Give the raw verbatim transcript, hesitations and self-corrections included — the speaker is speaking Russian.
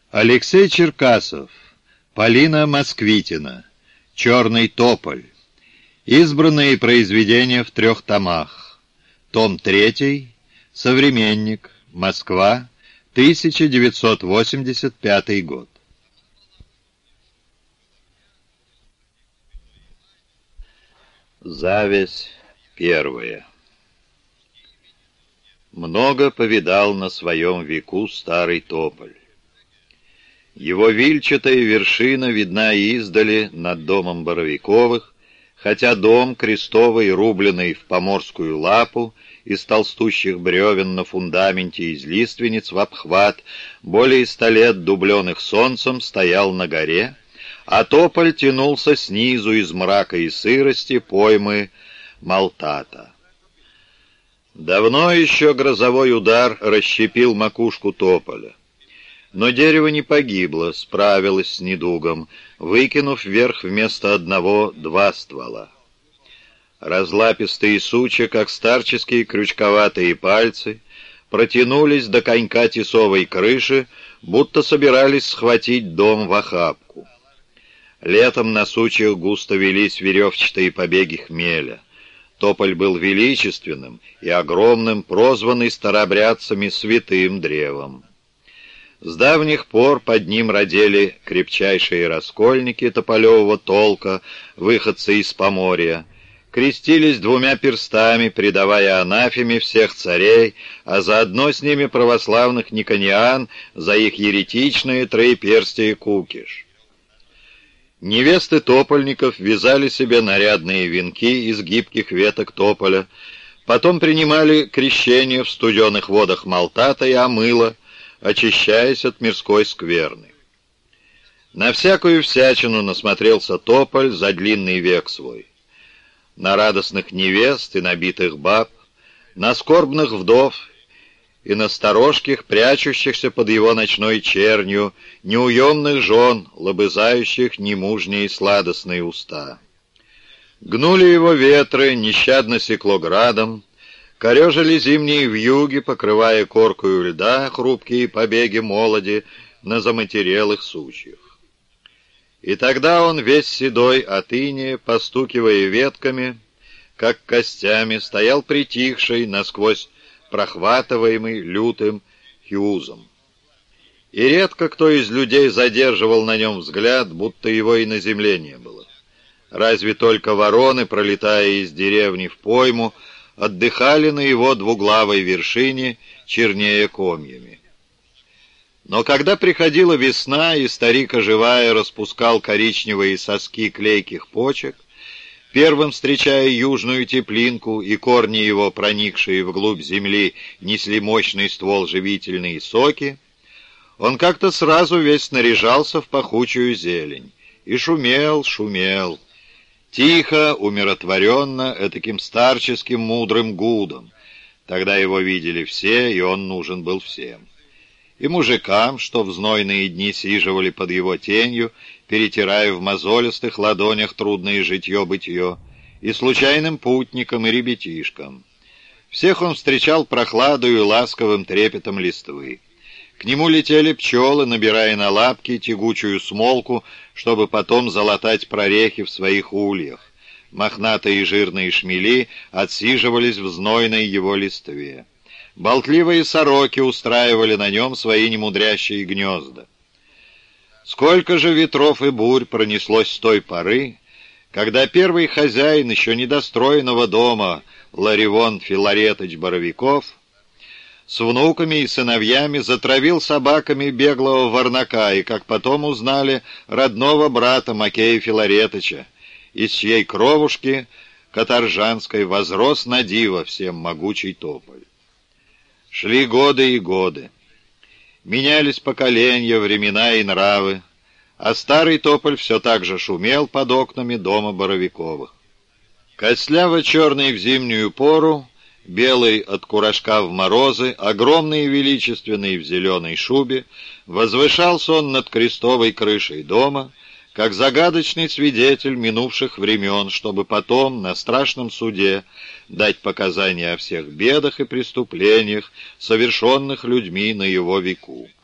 Алексей Черкасов, Полина Москвитина, «Черный тополь». Избранные произведения в трех томах. Том третий. Современник. Москва. тысяча девятьсот восемьдесят пятый год. Зависть первая. Много повидал на своем веку старый тополь. Его вильчатая вершина видна издали над домом Боровиковых, хотя дом крестовый, рубленный в поморскую лапу, из толстущих бревен на фундаменте из лиственниц в обхват, более ста лет дубленых солнцем, стоял на горе, а тополь тянулся снизу из мрака и сырости поймы Малтата. Давно еще грозовой удар расщепил макушку тополя. Но дерево не погибло, справилось с недугом, выкинув вверх вместо одного два ствола. Разлапистые сучья, как старческие крючковатые пальцы, протянулись до конька тесовой крыши, будто собирались схватить дом в охапку. Летом на сучьях густо велись веревчатые побеги хмеля. Тополь был величественным и огромным, прозванный старобрядцами святым древом. С давних пор под ним родили крепчайшие раскольники тополевого толка, выходцы из Поморья, крестились двумя перстами, предавая анафеме всех царей, а заодно с ними православных никониан за их еретичные троеперстие кукиш. Невесты топольников вязали себе нарядные венки из гибких веток тополя, потом принимали крещение в студеных водах Малтата и Амыла, очищаясь от мирской скверны. На всякую всячину насмотрелся тополь за длинный век свой. На радостных невест и набитых баб, на скорбных вдов и на сторожких, прячущихся под его ночной чернью, неуемных жен, лобызающих немужние сладостные уста. Гнули его ветры, нещадно секло градом, корежили зимние вьюги, покрывая коркою льда хрупкие побеги молоди на заматерелых сучьях. И тогда он весь седой от иния, постукивая ветками, как костями, стоял притихший, насквозь прохватываемый лютым хьюзом. И редко кто из людей задерживал на нем взгляд, будто его и на земле не было. Разве только вороны, пролетая из деревни в пойму, отдыхали на его двуглавой вершине, чернея комьями. Но когда приходила весна, и старик, оживая, распускал коричневые соски клейких почек, первым встречая южную теплинку, и корни его, проникшие вглубь земли, несли мощный ствол живительные соки, он как-то сразу весь наряжался в пахучую зелень и шумел, шумел, тихо, умиротворенно, этаким старческим мудрым гудом. Тогда его видели все, и он нужен был всем. И мужикам, что в знойные дни сиживали под его тенью, перетирая в мозолистых ладонях трудное житье-бытье, и случайным путникам, и ребятишкам. Всех он встречал прохладою и ласковым трепетом листвы. К нему летели пчелы, набирая на лапки тягучую смолку, чтобы потом залатать прорехи в своих ульях. Мохнатые и жирные шмели отсиживались в знойной его листве. Болтливые сороки устраивали на нем свои немудрящие гнезда. Сколько же ветров и бурь пронеслось с той поры, когда первый хозяин еще недостроенного дома, Ларивон Филаретович Боровиков, с внуками и сыновьями затравил собаками беглого варнака, и, как потом узнали, родного брата Макея Филаретовича, из чьей кровушки каторжанской возрос на диво всем могучий тополь. Шли годы и годы. Менялись поколения, времена и нравы, а старый тополь все так же шумел под окнами дома Боровиковых. Косляво-черный в зимнюю пору, белый от куражка в морозы, огромный и величественный в зеленой шубе, возвышался он над крестовой крышей дома, как загадочный свидетель минувших времен, чтобы потом на страшном суде дать показания о всех бедах и преступлениях, совершенных людьми на его веку.